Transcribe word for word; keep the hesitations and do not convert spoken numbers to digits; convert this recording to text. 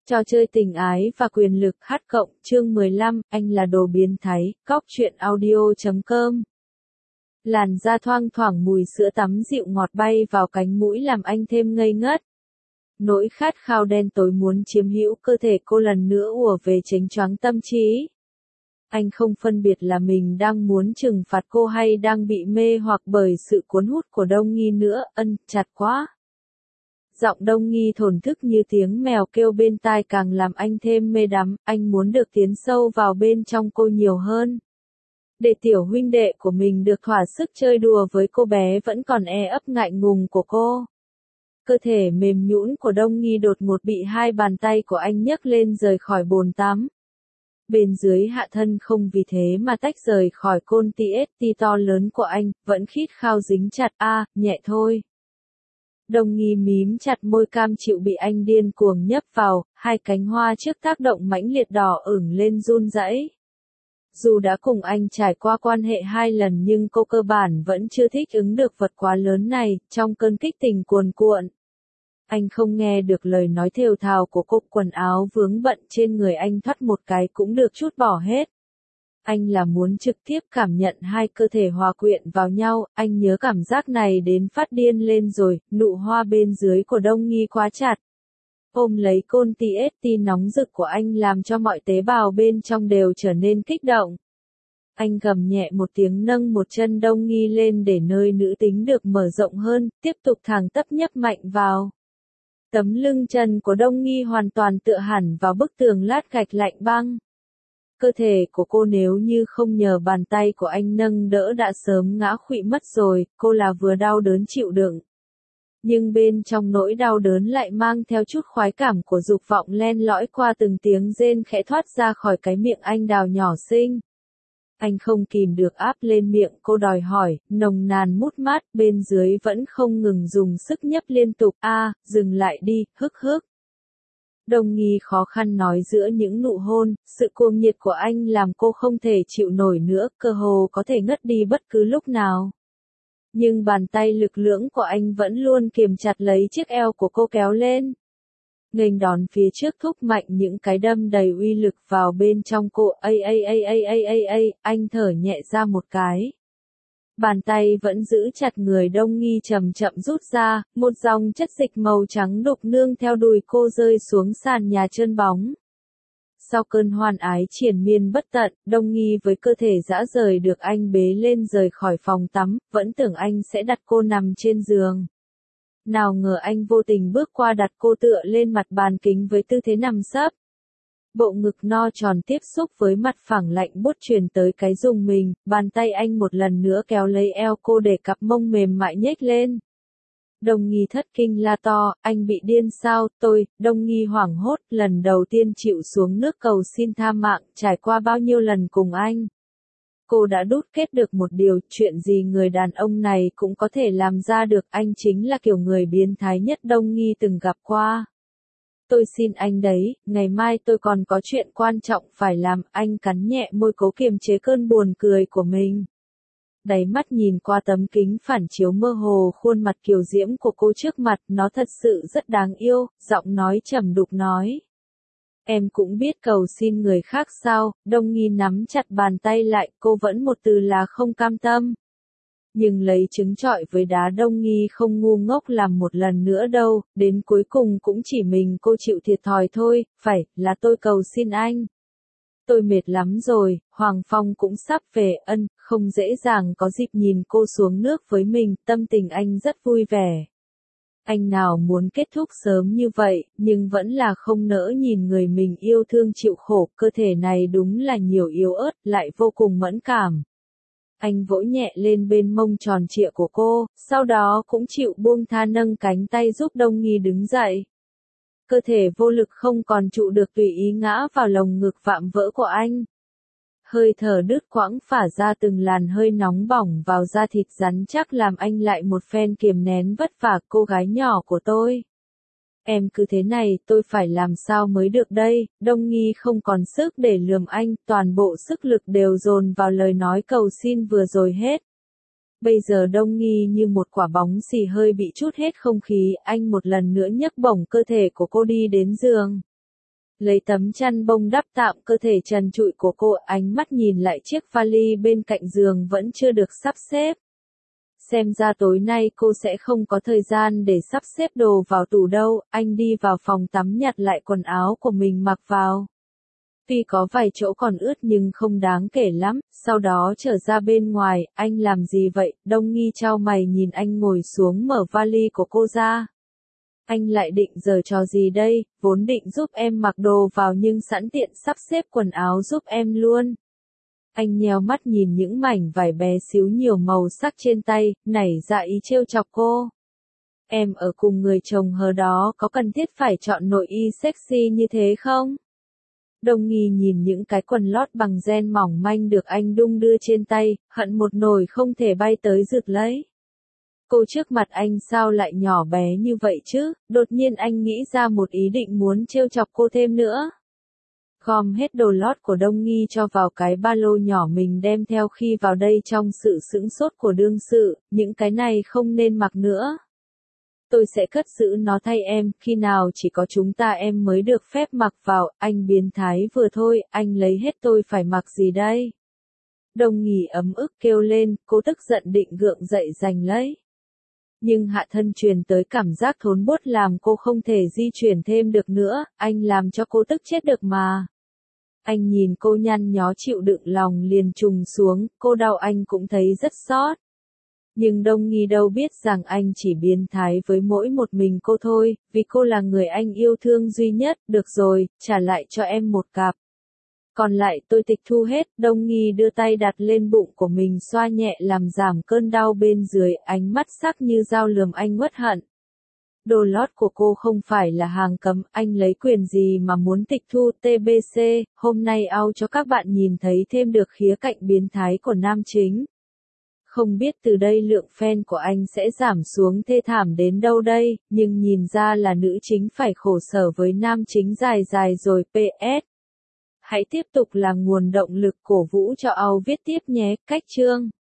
Trò chơi tình ái và quyền lực hát cộng, chương mười lăm, anh là đồ biến thái, cóc truyện audio chấm com. Làn da thoang thoảng mùi sữa tắm dịu ngọt bay vào cánh mũi làm anh thêm ngây ngất. Nỗi khát khao đen tối muốn chiếm hữu cơ thể cô lần nữa ùa về chánh choáng tâm trí. Anh không phân biệt là mình đang muốn trừng phạt cô hay đang bị mê hoặc bởi sự cuốn hút của Đông Nghi nữa, ân, chặt quá. Giọng Đông Nghi thổn thức như tiếng mèo kêu bên tai càng làm anh thêm mê đắm, anh muốn được tiến sâu vào bên trong cô nhiều hơn. Để tiểu huynh đệ của mình được thỏa sức chơi đùa với cô bé vẫn còn e ấp ngại ngùng của cô. Cơ thể mềm nhũn của Đông Nghi đột ngột bị hai bàn tay của anh nhấc lên rời khỏi bồn tắm. Bên dưới hạ thân không vì thế mà tách rời khỏi côn tê ét tê to lớn của anh, vẫn khít khao dính chặt, a, à, nhẹ thôi. Đông Nghi mím chặt môi cam chịu bị anh điên cuồng nhấp vào, hai cánh hoa trước tác động mãnh liệt đỏ ửng lên run rẩy. Dù đã cùng anh trải qua quan hệ hai lần nhưng cô cơ bản vẫn chưa thích ứng được vật quá lớn này, trong cơn kích tình cuồn cuộn. Anh không nghe được lời nói thều thào của cô, quần áo vướng bận trên người anh thoắt một cái cũng được chút bỏ hết. Anh là muốn trực tiếp cảm nhận hai cơ thể hòa quyện vào nhau, anh nhớ cảm giác này đến phát điên lên rồi, nụ hoa bên dưới của Đông Nghi quá chặt. Ôm lấy côn tê ét tê nóng rực của anh làm cho mọi tế bào bên trong đều trở nên kích động. Anh gầm nhẹ một tiếng nâng một chân Đông Nghi lên để nơi nữ tính được mở rộng hơn, tiếp tục thẳng tắp nhấp mạnh vào. Tấm lưng chân của Đông Nghi hoàn toàn tựa hẳn vào bức tường lát gạch lạnh băng. Cơ thể của cô nếu như không nhờ bàn tay của anh nâng đỡ đã sớm ngã khuỵu mất rồi, cô là vừa đau đớn chịu đựng. Nhưng bên trong nỗi đau đớn lại mang theo chút khoái cảm của dục vọng len lỏi qua từng tiếng rên khẽ thoát ra khỏi cái miệng anh đào nhỏ xinh. Anh không kìm được áp lên miệng cô đòi hỏi, nồng nàn mút mát, bên dưới vẫn không ngừng dùng sức nhấp liên tục, a, à, dừng lại đi, hức hức. Đông Nghi khó khăn nói giữa những nụ hôn, sự cuồng nhiệt của anh làm cô không thể chịu nổi nữa, cơ hồ có thể ngất đi bất cứ lúc nào. Nhưng bàn tay lực lưỡng của anh vẫn luôn kiềm chặt lấy chiếc eo của cô kéo lên. Nghênh đón phía trước thúc mạnh những cái đâm đầy uy lực vào bên trong cô, ây ây ây ây ây ây ây, anh thở nhẹ ra một cái. Bàn tay vẫn giữ chặt người Đông Nghi chậm chậm rút ra, một dòng chất dịch màu trắng đục nương theo đùi cô rơi xuống sàn nhà trơn bóng. Sau cơn hoan ái triền miên bất tận, Đông Nghi với cơ thể dã rời được anh bế lên rời khỏi phòng tắm, vẫn tưởng anh sẽ đặt cô nằm trên giường. Nào ngờ anh vô tình bước qua đặt cô tựa lên mặt bàn kính với tư thế nằm sấp. Bộ ngực no tròn tiếp xúc với mặt phẳng lạnh buốt truyền tới cái rùng mình, bàn tay anh một lần nữa kéo lấy eo cô để cặp mông mềm mại nhếch lên. Đông Nghi thất kinh la to, anh bị điên sao, tôi, Đông Nghi hoảng hốt, lần đầu tiên chịu xuống nước cầu xin tha mạng, trải qua bao nhiêu lần cùng anh. Cô đã đúc kết được một điều, chuyện gì người đàn ông này cũng có thể làm ra được, anh chính là kiểu người biến thái nhất Đông Nghi từng gặp qua. Tôi xin anh đấy, ngày mai tôi còn có chuyện quan trọng phải làm, anh cắn nhẹ môi cố kiềm chế cơn buồn cười của mình. Đáy mắt nhìn qua tấm kính phản chiếu mơ hồ khuôn mặt kiều diễm của cô trước mặt, nó thật sự rất đáng yêu, giọng nói trầm đục nói. Em cũng biết cầu xin người khác sao, Đông Nghi nắm chặt bàn tay lại, cô vẫn một từ là không cam tâm. Nhưng lấy trứng trọi với đá, Đông Nghi không ngu ngốc làm một lần nữa đâu, đến cuối cùng cũng chỉ mình cô chịu thiệt thòi thôi, phải, là tôi cầu xin anh. Tôi mệt lắm rồi, Hoàng Phong cũng sắp về, ân, không dễ dàng có dịp nhìn cô xuống nước với mình, tâm tình anh rất vui vẻ. Anh nào muốn kết thúc sớm như vậy, nhưng vẫn là không nỡ nhìn người mình yêu thương chịu khổ, cơ thể này đúng là nhiều yếu ớt, lại vô cùng mẫn cảm. Anh vỗ nhẹ lên bên mông tròn trịa của cô, sau đó cũng chịu buông tha nâng cánh tay giúp Đông Nghi đứng dậy. Cơ thể vô lực không còn trụ được tùy ý ngã vào lồng ngực vạm vỡ của anh. Hơi thở đứt quãng phả ra từng làn hơi nóng bỏng vào da thịt rắn chắc làm anh lại một phen kiềm nén vất vả, cô gái nhỏ của tôi. Em cứ thế này, tôi phải làm sao mới được đây, Đông Nghi không còn sức để lườm anh, toàn bộ sức lực đều dồn vào lời nói cầu xin vừa rồi hết. Bây giờ Đông Nghi như một quả bóng xì hơi bị trút hết không khí, anh một lần nữa nhấc bổng cơ thể của cô đi đến giường. Lấy tấm chăn bông đắp tạm cơ thể trần trụi của cô, ánh mắt nhìn lại chiếc vali bên cạnh giường vẫn chưa được sắp xếp. Xem ra tối nay cô sẽ không có thời gian để sắp xếp đồ vào tủ đâu. Anh đi vào phòng tắm nhặt lại quần áo của mình mặc vào. Tuy có vài chỗ còn ướt nhưng không đáng kể lắm. Sau đó trở ra bên ngoài, anh làm gì vậy? Đông Nghi chau mày nhìn anh ngồi xuống mở vali của cô ra. Anh lại định giở trò gì đây? Vốn định giúp em mặc đồ vào nhưng sẵn tiện sắp xếp quần áo giúp em luôn. Anh nheo mắt nhìn những mảnh vải bé xíu nhiều màu sắc trên tay, nảy ra ý trêu chọc cô. Em ở cùng người chồng hờ đó có cần thiết phải chọn nội y sexy như thế không? Đông Nghi nhìn những cái quần lót bằng ren mỏng manh được anh đung đưa trên tay, hận một nồi không thể bay tới rực lấy. Cô trước mặt anh sao lại nhỏ bé như vậy chứ? Đột nhiên anh nghĩ ra một ý định muốn trêu chọc cô thêm nữa. Gom hết đồ lót của Đông Nghi cho vào cái ba lô nhỏ mình đem theo khi vào đây. Trong sự sững sốt của đương sự, những cái này không nên mặc nữa. Tôi sẽ cất giữ nó thay em, khi nào chỉ có chúng ta em mới được phép mặc vào. Anh biến thái vừa thôi, anh lấy hết tôi phải mặc gì đây? Đông Nghi ấm ức kêu lên, cô tức giận định gượng dậy giành lấy. Nhưng hạ thân truyền tới cảm giác thốn buốt làm cô không thể di chuyển thêm được nữa, anh làm cho cô tức chết được mà. Anh nhìn cô nhăn nhó chịu đựng lòng liền trùng xuống, cô đau anh cũng thấy rất xót. Nhưng Đông Nghi đâu biết rằng anh chỉ biến thái với mỗi một mình cô thôi, vì cô là người anh yêu thương duy nhất. Được rồi, trả lại cho em một cặp. Còn lại tôi tịch thu hết. Đông Nghi đưa tay đặt lên bụng của mình xoa nhẹ làm giảm cơn đau bên dưới, ánh mắt sắc như dao lườm anh uất hận. Đồ lót của cô không phải là hàng cấm, anh lấy quyền gì mà muốn tịch thu? tê bê xê, hôm nay ao cho các bạn nhìn thấy thêm được khía cạnh biến thái của nam chính. Không biết từ đây lượng fan của anh sẽ giảm xuống thê thảm đến đâu đây, nhưng nhìn ra là nữ chính phải khổ sở với nam chính dài dài rồi. pê ét. Hãy tiếp tục là nguồn động lực cổ vũ cho ao viết tiếp nhé. Cách chương